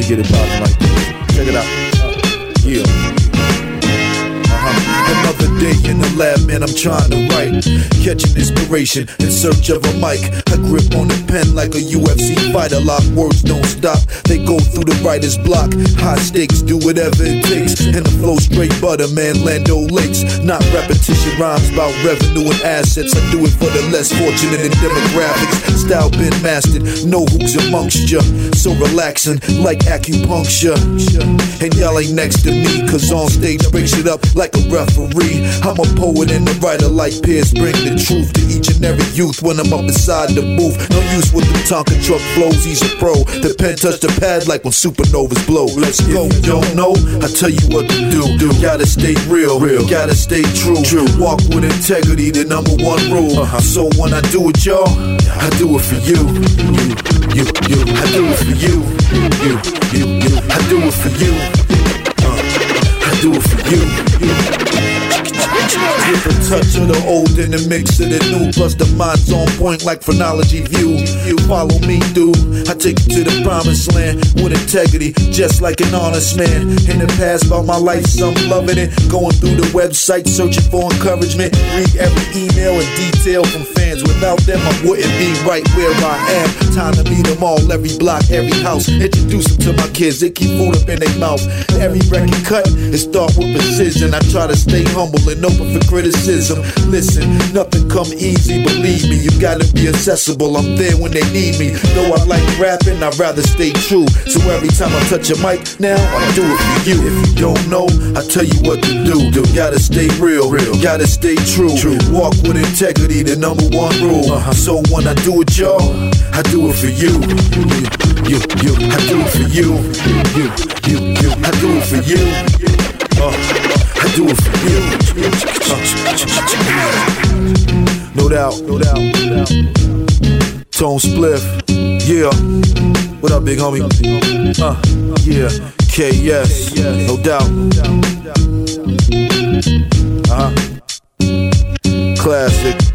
get it poppin' like this. Check it out. Yeah. Another day in the lab, man, I'm trying to write. Catching inspiration in search of a mic. I grip on the pen like a UFC fighter. Lock words don't stop, they go through the writer's block. High stakes, do whatever it takes. And the flow straight butter, man, Lando Lakes. Not repetition rhymes about revenue and assets. I do it for the less fortunate and demographics. Style been mastered, no hooks amongst ya. So relaxing, like acupuncture. And y'all ain't next to me, cause on stage breaks it up like a referee. I'm a poet and a writer like Pierce. Bring the truth to each and every youth when I'm up inside the booth. No use with the Tonka truck flows, he's a pro. The pen touch the pad like when supernovas blow. Let's go. If you don't know, I tell you what to do. Gotta stay real, gotta stay true. Walk with integrity, the number one rule. So when I do it, y'all, I do it for you. You. I do it for you. You. I do it for you. I do it for you. With a touch of the old and the mix of the new, plus the mind's on point like phrenology view. You follow me, dude. I take you to the promised land with integrity, just like an honest man. In the past about my life, some loving it. Going through the website, searching for encouragement. Read every email in detail from fans. Without them, I wouldn't be right where I am. Time to meet them all, every block, every house. Introduce them to my kids, they keep food up in their mouth. Every record cut is start with precision. I try to stay humble and open for criticism. Listen, nothing come easy, believe me. You gotta be accessible, I'm there when they need me. Though I like rapping, I'd rather stay true. So every time I touch a mic, now I do it for you. If you don't know, I tell you what to do. Gotta stay real, gotta stay true. Walk with integrity, the number one rule. So when I do it, y'all, I do it for you. You. I do it for you. You. I do it for you. I do it for you. No doubt. Tone Spliff. Yeah. What up, big homie? Yeah. KS. No doubt. Classic.